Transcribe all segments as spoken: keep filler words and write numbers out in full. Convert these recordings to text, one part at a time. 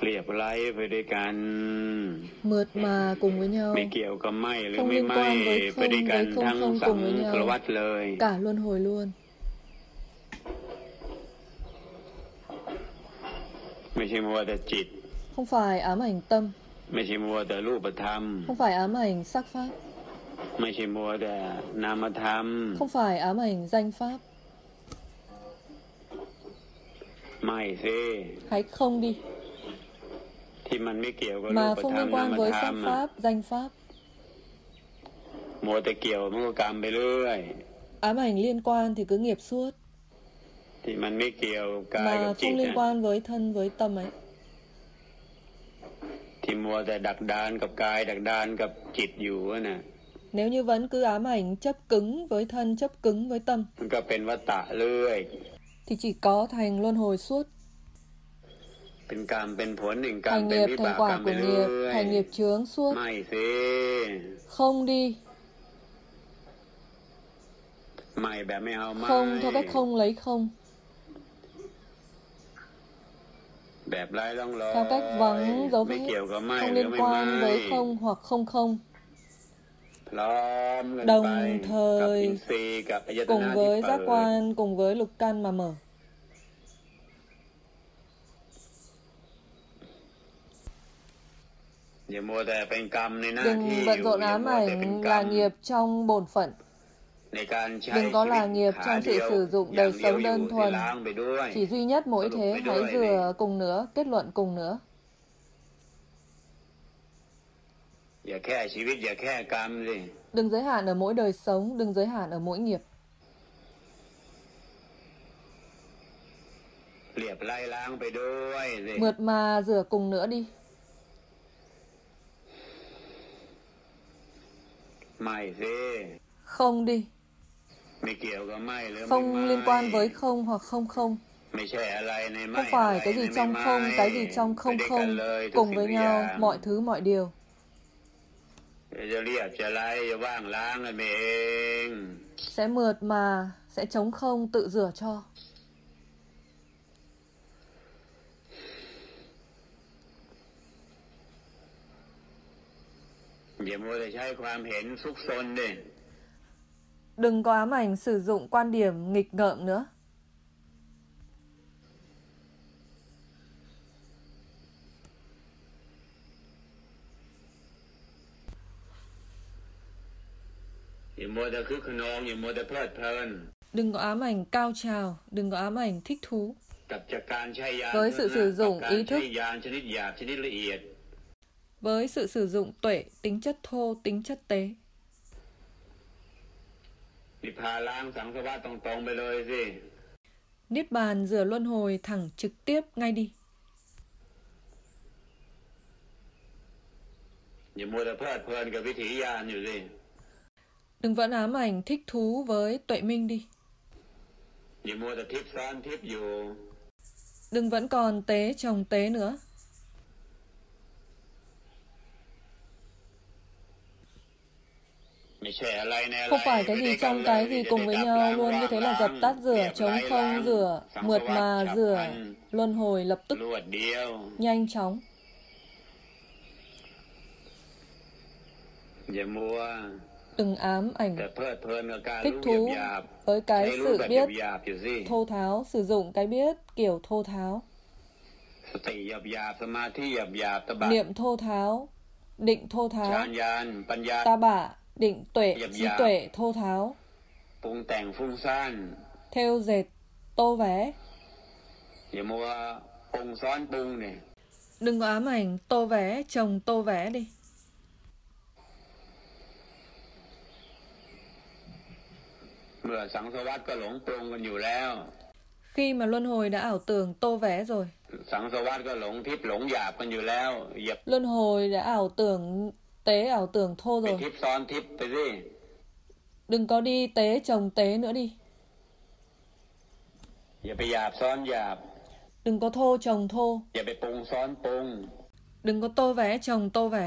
เรียบไร้ไปด้วยกัน mượt mà cùng với nhau, ไม่เกี่ยวกับไม่หรือ không ไม่ liên ไม่ quan với ไป không ด้วยกัน với không ทั้ง không สัง cùng với สาร nhau, วัฏเลย cả luân hồi luôn. ไม่ใช่มัวแต่จิต Không phải ám ảnh tâm, ไม่ใช่มัวแต่รูปธรรม không phải ám ảnh sắc pháp, ไม่ใช่มัวแต่นามธรรม không phải ám ảnh danh pháp. ไม่สิ Hãy không đi, ที่มันไม่เกี่ยวกับรู mà ป không ธรรม liên นาม quan với ธรร sắc ม pháp, danh pháp. มัวแต่เกี่ยวมันก็กรรมไปเรื่อย Ám ảnh liên quan thì cứ nghiệp suốt, ที่มันไม่เกี่ยวกายกับ mà จิต không liên นะ quan với thân với tâm ấy. ที่มัวแต่ดักดานกับกายดักดานกับจิตอยู่น่ะ Nếu như vẫn cứ ám ảnh chấp cứng với thân, chấp cứng với tâm, มันก็เป็นวัฏฏะเรื่อย thì chỉ có thành luân hồi suốt, เป็นกรรมเป็นผลหนึ่งกรรม thành เป็น nghiệp วิ thành บากกรร quả มไป của เรื่ nghiệp, อย thành nghiệp chướng suốt. ไม่สิ Không đi, ไม่แบบไม่เอาไม่ không theo cách không lấy không, แบบไร้ร่องรอย theo cách vắng dấu ไม่ vết, เกี่ยวกับไม่ không หรือ liên ไม่ quan ไม่ với không hoặc không không, พร้อมกัน đồng ไปกับ thời อินทรีย์กับอายต cùng นะที่ với เปิ giác ด quan, cùng với lục căn mà mở. อย่ามัวแต่เป็นกรรมในหน้าที่ Đừng อ bận ยู่ rộn อย่า ám มัวแต่เป็น ảnh กรร là ม nghiệp trong bổn phận. ในการใช้ Đừng có ชีวิ là ต nghiệp ขา trong เดีย sự ว sử dụng อย่าง đời เดียว sống อยู่ đơn ที่ thuần. ล้างไปด้วย Chỉ duy nhất mỗi Sửa thế, phải hãy đôi rửa này. cùng nữa, kết luận cùng nữa. อย่าแค่ชีวิตอย่าแค่กรรมสิ Đừng giới hạn ở mỗi đời sống, đừng giới hạn ở mỗi nghiệp. เรียบไล่ล้างไปด้วยสิ Mượt mà rửa cùng nữa đi. ไม่สิ Không đi, ไม่เกี่ยวกับไม่หรือไม่ không ไม่ liên quan với không hoặc không không. ไม่ใช่อะไรในไม่ Không phải อะไร cái ใน gì ไม่ trong ไม่ không, cái gì trong ไป không ด้วยกัน không, เลยทุก cùng สิ่ง với ทุกอย่า nhau, ง mọi thứ mọi điều. จะเรียบจะไล่จะว่างล้างกันเอง Sẽ mượt mà, sẽ trống không, tự rửa cho. อย่ามัวแต่ใช้ความเห็นซุกซนดิ Đừng có ám ảnh sử dụng quan điểm nghịch ngợm nữa. อย่ามัวแต่คึกขนองอย่ามัวแต่เพลิดเพลิน Đừng có ám ảnh cao trào, đừng có ám ảnh thích thú. กับจากการใช้ยาน Với sự sử dụng กับ ý การ thức ใช้ยานชนิดหยาบชนิดละเอียด với sự sử dụng tuệ, tính chất thô, tính chất tế. นิพพานล้างสังสารวัฏตรงๆไปเลยสิ Niết bàn rửa luân hồi thẳng trực tiếp ngay đi. อย่ามัวแต่เพลิดเพลินกับวิถียานอยู่สิ Đừng vẫn ám ảnh thích thú với tuệ minh đi. อย่ามัวแต่ทิพย์ซ้อนทิพย์อยู่ Đừng vẫn còn tế chồng tế nữa. ไม่ใช่อะไรในอะไร Không phải cái gì trong cái gì cùng với nhau luôn, như thế là dập tắt rửa, chống không rửa, mượt mà rửa, luân hồi lập tức, รวดเดียว nhanh chóng. อย่ามัว Đừng ám ảnh แต่เพลิดเพลินกับการ thích รู้ thú หยาบ với ๆใช้ cái รู้ sự แบบ biết หยาบๆอยู่สิ thô tháo, sử dụng cái biết kiểu thô tháo. สติหยาบๆสมาธิหยาบๆตบะ Niệm thô tháo, định thô ฌา tháo, นญาณปัญญา ta bả, định tuệ, Dập trí dạp. tuệ thô tháo, ปรุงแต่งฟุ้งซ่าน thêu dệt, tô vé. อย่ามัวปรุงซ้อนปรุงเนี่ย Đừng có ám ảnh tô vé, chồng tô vé đi. เมื่อสังสารวัฏก็หลงปรุงกันอยู่แล้ว Khi mà luân hồi đã ảo tưởng tô vé rồi, สังสารวัฏก็หลงทิพย์หลงหยาบกันอยู่แล้วอย่า luân hồi đã ảo tưởng tế, ảo tưởng thô ไป rồi. ทิพย์ซ้อนทิพย์ไปสิ Đừng có đi tế chồng tế nữa đi. อย่าไปหยาบซ้อนหยาบ Đừng có thô chồng thô. อย่าไปปรุงซ้อนปรุง Đừng có tô vé chồng tô vé.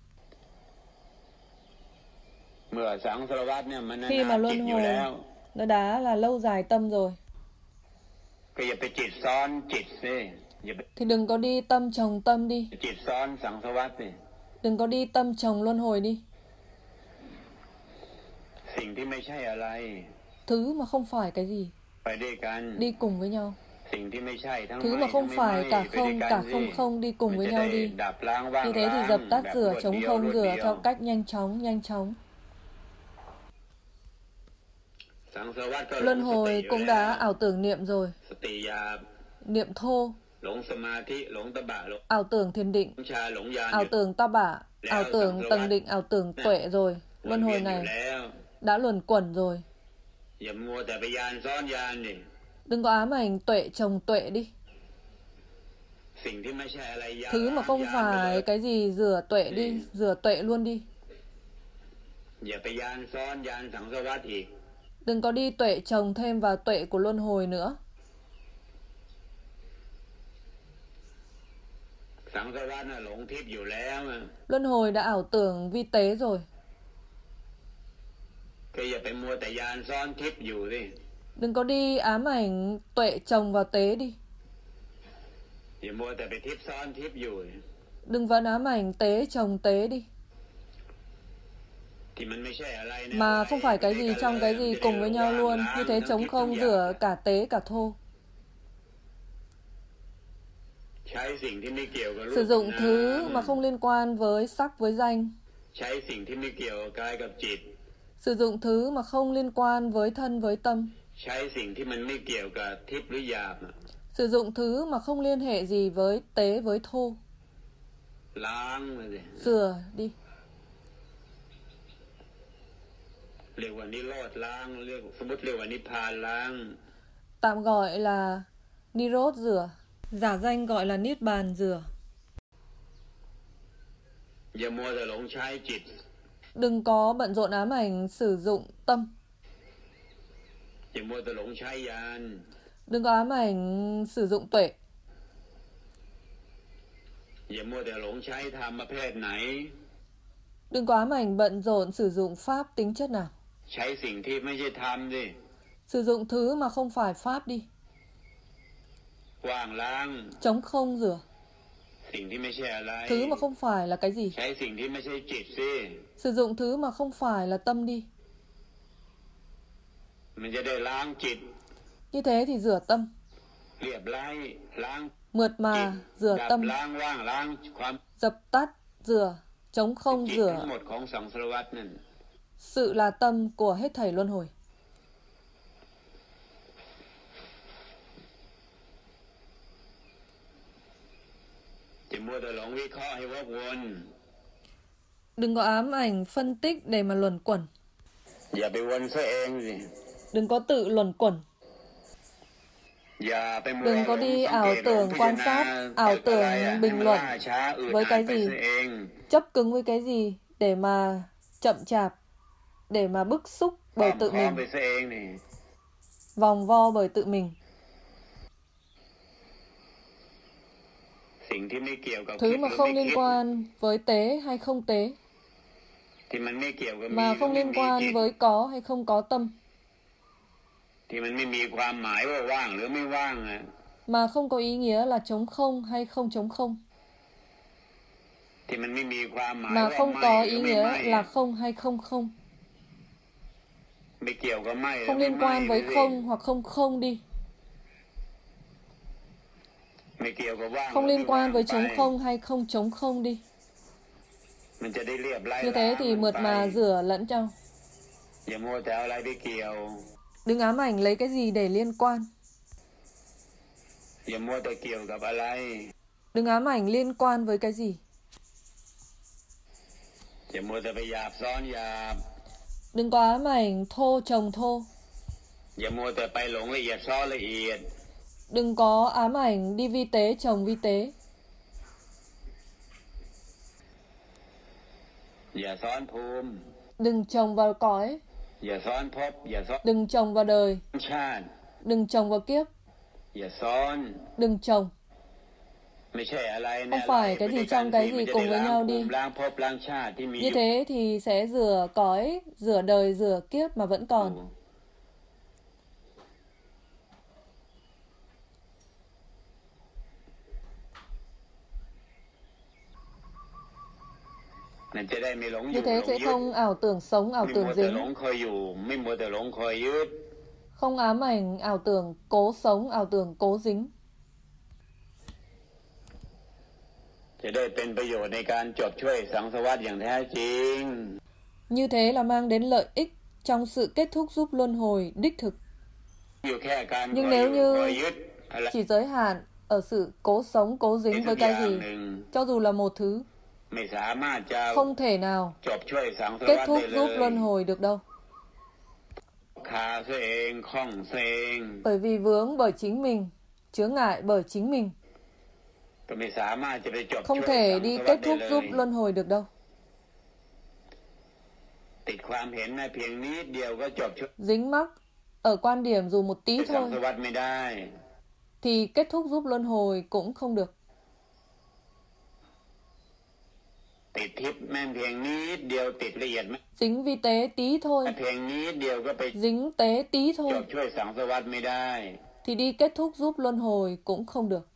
เมื่อสังสารวัฏเนี่ยมันนา Khi นา mà จิต luân อยู่ hồi แล้ว nó đã là lâu dài tâm rồi, ก็อย่าไปจิตซ้อนจิตสิอย่าไป thì đừng có đi tâm chồng tâm đi. จิตซ้อนสังสารวัฏสิ Đừng có đi tâm chồng luân hồi đi. สิ่งที่ไม่ใช่อะไร Thứ mà không phải cái gì ไปด้วยกัน đi cùng với nhau. สิ่งที่ไม่ใช่ทั้ง Thứ ไม่ mà ทั้ không งไม่ phải ไม่ cả ไปด้วย không กัน cả สิ không không đi cùng มัน với จะ nhau ได้ đi. ดับล้างว่าง Như thế thì ล้าง dập tắt แบบ rửa รวด chống เดียว không รวด rửa เดียว theo cách nhanh chóng nhanh chóng. สังสารวัฏก็หลง Luân สติ hồi อยู่ cũng แล้ đã ว ảo tưởng niệm rồi, สติหยาบ niệm thô, หลงสมาธิหลงตบะหลง ảo tưởng thiền định, ชาหลงญาณ ảo tưởng ta bả, ảo tưởng tầng định, ảo tưởng tuệ rồi. วน Luân เวี hồi ยนอยู่ này แล้ว đã luẩn quẩn rồi. อย่ามัวแต่ไปยานซ้อนยานดิ Đừng có ám ảnh tuệ chồng tuệ đi. สิ่งที่ไม่ใช่อะไรยาน Thứ mà không ยานไปเลย phải cái gì rửa tuệ đi, rửa tuệ luôn đi. อย่าไปยานซ้อนยานสังสารวัฏอีก Đừng có đi tuệ chồng thêm vào tuệ của luân hồi nữa. สังสารวัฏน่ะหลงทิพย์อยู่แล้วอะ Luân hồi đã ảo tưởng vi tế rồi. ก็อย่าไปมัวแต่ยานซ้อนทิพย์อยู่สิ Đừng có đi ám ảnh tuệ chồng vào tế đi. อย่ามัวแต่ไปทิพย์ซ้อนทิพย์อยู่ Đừng vẫn ám ảnh tế chồng tế đi. ที่มันไม่ใช่อะไรนะ Mà không phải cái gì trong cái gì cùng với nhau luôn. Như thế chống không rửa cả tế cả thô. ใช้สิ่งที่ไม่เกี่ยวกับรูป Sử dụng นาม thứ mà không liên quan với sắc với danh. ใช้สิ่งที่ไม่เกี่ยวกับกายกับจิต Sử dụng thứ mà không liên quan với thân với tâm. ใช้สิ่งที่มันไม่เกี่ยวกับทิพย์หรือหยาบอะ Sử dụng thứ mà không liên hệ gì với tế với thô. ล้างมันสิ Rửa đi. เรียกว่านิโรธล้างเรียกสมมติเรียกว่านิพพานล้าง Tạm gọi là Nirod rửa. Giả danh gọi là Niết Bàn rửa. อย่ามัวแต่หลงใช้จิต Đừng có bận rộn ám ảnh sử dụng tâm. อย่ามัวแต่หลงใช้ยาน Đừng có ám ảnh sử dụng tuệ. อย่ามัวแต่หลงใช้ธรรมประเภทไหน Đừng có ám ảnh bận rộn sử dụng pháp tính chất nào. ใช้สิ่งที่ไม่ใช่ธรรมดิ Sử dụng thứ mà không phải pháp đi. ว่างล้าง Chống không rửa. สิ่งที่ไม่ใช่อะไร Thứ mà không phải là cái gì. ใช้สิ่งที่ไม่ใช่จิตสิ Sử dụng thứ mà không phải là tâm đi. มันจะได้ล้างจิต Như thế thì rửa tâm. เรียบไล่ล้าง Mượt จิต mà rửa ดับ tâm. ล้างว่างล้างความ Dập tắt rửa. Chống không จิต rửa. ทั้งหมดของสังสารวัฏนั่น Sự là tâm của hết thảy luân hồi. จะมัวแต่หลงวิเคราะห์ให้วกวน Đừng có ám ảnh phân tích để mà luẩn quẩn. อย่าไปวนซะเองสิ Đừng có tự luẩn quẩn. อย่าไปมัว Đừng có đi ảo tưởng quan sát, ảo tưởng bình luận với cái gì, chấp cứng với cái gì để mà chậm chạp, để mà bức xúc bởi tự mình, vòng vo bởi tự mình. Thứ mà không liên quan với tế hay không tế, mà không liên quan với có hay không có tâm, mà không có ý nghĩa là trống không hay không trống không, mà không có ý nghĩa là không hay không không, không liên quan với không hoặc không không đi, không liên quan với trống không hay không trống không đi. Như thế thì mượt mà rửa lẫn nhau. Đừng ám ảnh lấy cái gì để liên quan. Đừng ám ảnh liên quan với cái gì. Đừng có ám ảnh thô chồng thô. Đừng có ám ảnh đi vi tế chồng vi tế. Đừng chồng vào cõi. Đừng chồng vào đời. Đừng chồng vào kiếp. Đừng chồng. Không phải cái gì trong cái gì cùng với nhau đi. Như thế thì sẽ rửa cõi, rửa đời, rửa kiếp mà vẫn còn. Như thế sẽ không ảo tưởng sống, ảo tưởng dính. Không ám ảnh, ảo tưởng cố sống, ảo tưởng cố dính. Như thế là mang đến lợi ích trong sự kết thúc giúp luân hồi đích thực. Nhưng nếu như chỉ giới hạn ở sự cố sống, cố dính với cái gì, cho dù là một thứ, không thể nào kết thúc giúp luân hồi được đâu. Bởi vì vướng bởi chính mình, chướng ngại bởi chính mình, không thể đi kết thúc giúp luân hồi được đâu. Dính mắc ở quan điểm dù một tí thôi thì kết thúc giúp luân hồi cũng không được. Dính vi tế tí thôi, dính tế tí thôi thì đi kết thúc giúp luân hồi cũng không được.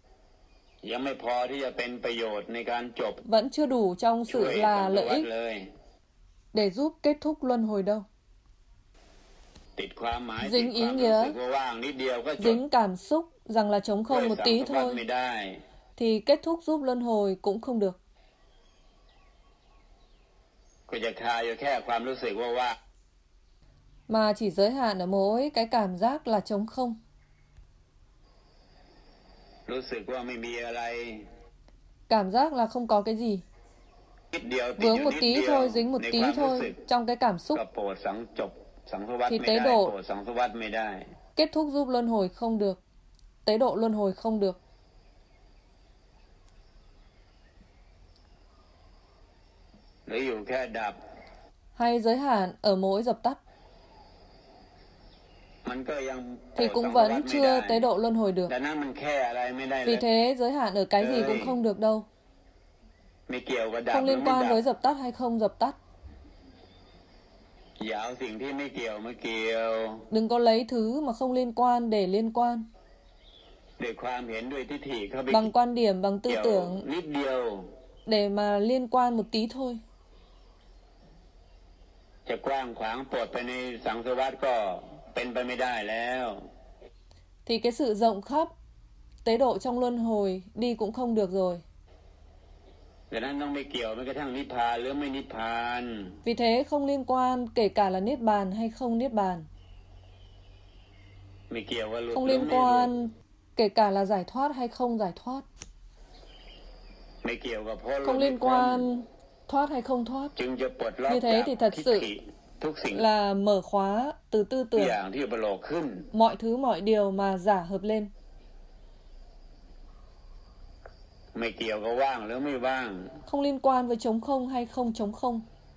Vẫn chưa đủ trong sự là lợi ích để giúp kết thúc luân hồi đâu. Dính ý nghĩa, dính cảm xúc rằng là trống không một tí thôi thì kết thúc giúp luân hồi cũng không được. Mà chỉ giới hạn ở mỗi cái cảm giác là trống không. Cảm giác là không có cái gì. Vướng một tí thôi, dính một tí thôi trong cái cảm xúc thì tế độ kết thúc giúp luân hồi không được. Tế độ luân hồi không được. Hay giới hạn ở mỗi dập tắt thì cũng vẫn chưa tế độ luân hồi được. Vì thế giới hạn ở cái gì cũng không được đâu. Không liên quan với dập tắt hay không dập tắt. Đừng có lấy thứ mà không liên quan để liên quan. Bằng quan điểm, bằng tư tưởng để mà liên quan một tí thôi. Thì cái sự rộng khắp tế độ trong luân hồi đi cũng không được rồi. Vì thế không liên quan kể cả là niết bàn hay không niết bàn. Không liên quan kể cả là giải thoát hay không giải thoát. Không liên quan thoát hay không thoát. Như thế thì thật sự là mở khóa từ tư tưởng mọi thứ mọi điều mà giả hợp lên. Không liên quan với trống không hay không trống không.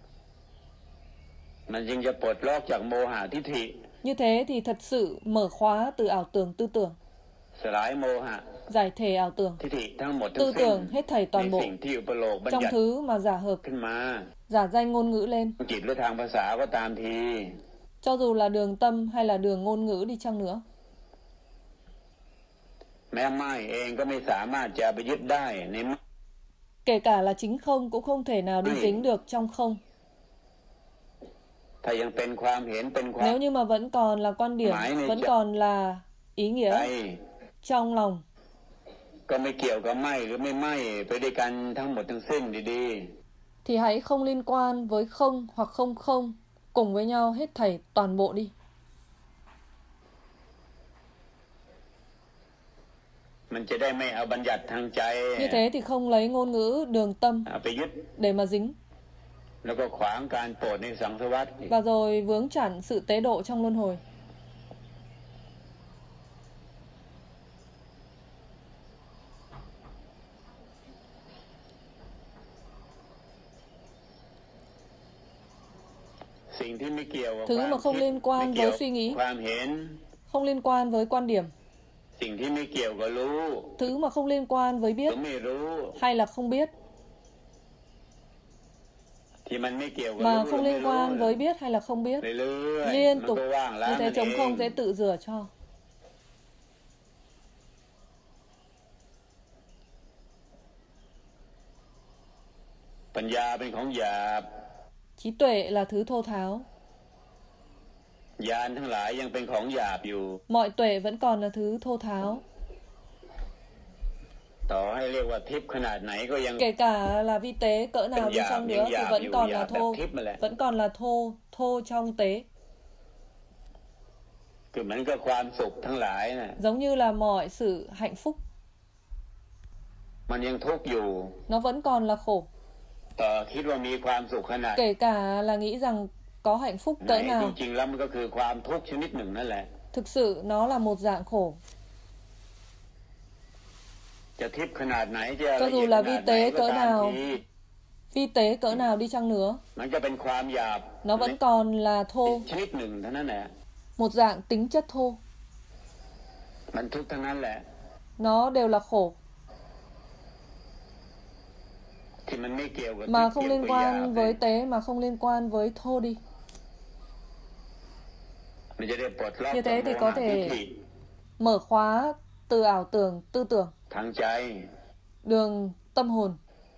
Như thế thì thật sự mở khóa từ ảo tưởng tư tưởng. Giải thể ảo tưởng, tư tưởng hết thảy toàn bộ trong thứ mà giả hợp, giả danh ngôn ngữ lên. Cho dù là đường tâm hay là đường ngôn ngữ đi chăng nữa. Kể cả là chính không cũng không thể nào đi dính được trong không. Nếu như mà vẫn còn là quan điểm, vẫn còn là ý nghĩa trong lòng, thì hãy không liên quan với không hoặc không không, cùng với nhau hết thảy toàn bộ đi. Như thế thì không lấy ngôn ngữ đường tâm để mà dính. Và rồi vướng chặn sự tế độ trong luân hồi. Thứ mà không liên quan với suy nghĩ, không liên quan với quan điểm, thứ mà không liên quan với biết hay là không biết, mà không liên quan với biết hay là không biết, liên tục, như thế trống không sẽ tự rửa cho. ปัญญาเป็นของหยาบ trí tuệ là thứ thô tháo. ญาณทั้งหลายยังเป็นของหยาบอยู่ Mọi tuệ vẫn còn là thứ thô tháo. ต่อให้เรียกว่าทิพย์ขนาดไหนก็ยัง Kể cả là vi tế cỡ nào đi chăng nữa thì vẫn còn là thô, vẫn còn là thô, thô trong tế. คือเหมือนกับความสุขทั้งหลายนะ Giống như là mọi sự hạnh phúc. มันยังทุกข์อยู่ Nó vẫn còn là khổ. ต่อคิดว่ามีความสุขขนาด Kể cả là nghĩ rằng có hạnh phúc ไหน cỡ จ nào. ริงๆแล้วมันก็คือความทุกข์ชนิดหนึ่งนั่นแหละ Thực sự nó là một dạng khổ. จะทิพย์ขนาดไหนจะ Cho ละเอี dù ยด là ข vi นาดไหน tế ก็ cỡ ตาม nào, ที vi tế cỡ nào đi chăng nữa, มันจะเป็นความหยาบ nó vẫn còn là thô, ชนิดหนึ่งเท่านั้นแหละ một dạng tính chất thô. มันทุกข์ทั้งนั้นแหละ Nó đều là khổ. ที่มันไม่เกี่ยวกับ Mà ที่ không เกี่ยว liên กับหยาบ quan với tế, mà không liên quan với thô đi. มันจะได้ปลดล็อก Như thế thì có thể mở khóa từ ảo tưởng, tư tưởng, ทางใจ đường tâm hồn.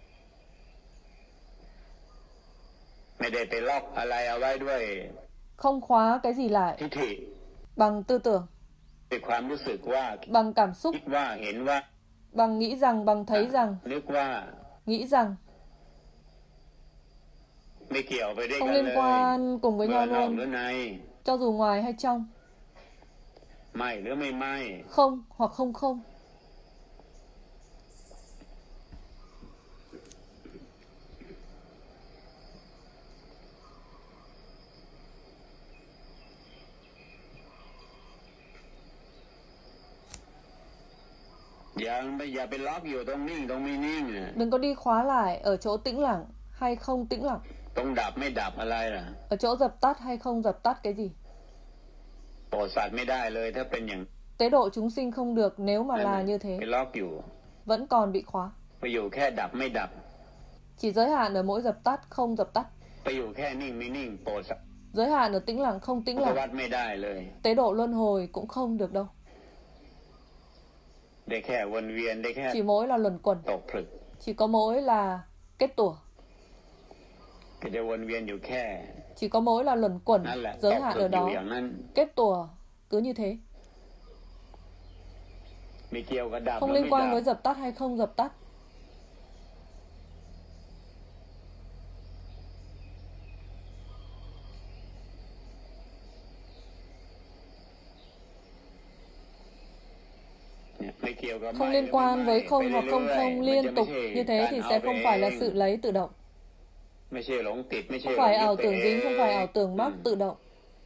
ไม่ได้ไปล็อกอะไรเอาไว้ด้วย Không khóa cái gì lại ทิฏฐิ bằng tư tưởng, ด้วยความรู้สึกว่า bằng cảm xúc, คิดว่าเห็นว่า bằng nghĩ rằng, bằng thấy rằng, นึกว่า nghĩ rằng. ไม่เกี่ยวไปด้วย Không กันเล liên ย quan cùng với เมื่อ nhau นอกหรือ luôn, ใน cho dù ngoài hay trong, ไม่หรือไม่ไม่ không hoặc không không. ยังไม่อย่าไปล็อกอยู่ตรงนิ่งตรงไม่นิ่งอ่ะ Đừng có đi khóa lại ở chỗ tĩnh lặng hay không tĩnh lặng, ตรงดับไม่ดับอะไรล่ะ ở chỗ dập tắt hay không dập tắt cái gì. โปรดสัตว์ไม่ได้เลยถ้าเป็นอย่าง Tế độ chúng sinh không được nếu mà นั้น là น่ะ như thế, ไปล็อกอยู่ vẫn còn bị khóa. ไปอยู่แค่ดับไม่ดับ Chỉ giới hạn ở mỗi dập tắt, không dập tắt. ไปอยู่แค่นิ่งไม่นิ่งโปรดสัตว์ Giới hạn ở tĩnh lặng, không tĩnh ก็วั lặng. ดไม่ได้เลย Tế độ luân hồi cũng không được đâu. ได้แค่วนเวียนได้แค่ Chỉ mỗi là luẩn quẩn, ตกผลึก chỉ có mỗi là kết tủa, ก็จะวนเวียนอยู่แค่ chỉ có mỗi là luẩn quẩn, นั่นแหละ giới ตก hạn ผลึ ở กอยู่ đó, อย่างนั้น kết tủa cứ như thế. ไม่เกี่ยวกับดับ Không หรือ liên ไม่ quan ดับ với dập tắt hay không dập tắt. เนี่ยไม่เกี่ยวกับ Không ไม่ liên หรือ quan ไม่ với ไม่ không ไป hoặc không เรื่อย không ๆมัน liên จะไม่ tục ใช่ như thế การ thì เอา sẽ ไป không เอ phải là ง sự lấy tự động, ไม่ใช่หลงติดไม่ใช่ không หลง phải ยึด ảo ไป tưởng เอ dính, ง không phải ảo tưởng mắc อืม tự động.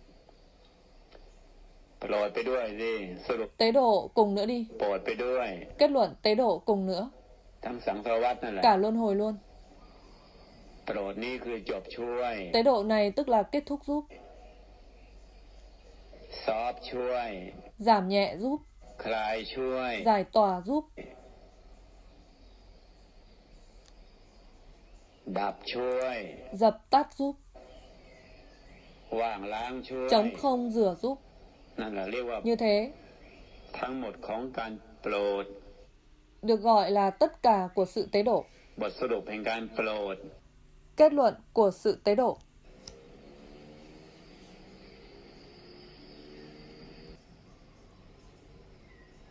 โปรดไปด้วยสิสรุป Tế độ cùng nữa đi, โปรดไปด้วย kết luận tế độ cùng nữa, ทั้งสังสารวัฏนั่นแหละ cả luân hồi luôn. โปรดนี่คือจบช่วย Tế độ này tức là kết thúc giúp, ซอฟช่วย giảm nhẹ giúp, คลายช่วย giải tỏa giúp, ดับช่วย dập tắt giúp, ว่างล้างช่วย trống không rửa giúp. นั่นแหละเรียกว่า Như thế ทั้งหมดของการโปรด được gọi là tất cả của sự tế độ, บทสรุปแห่งการโปรด kết luận của sự tế độ.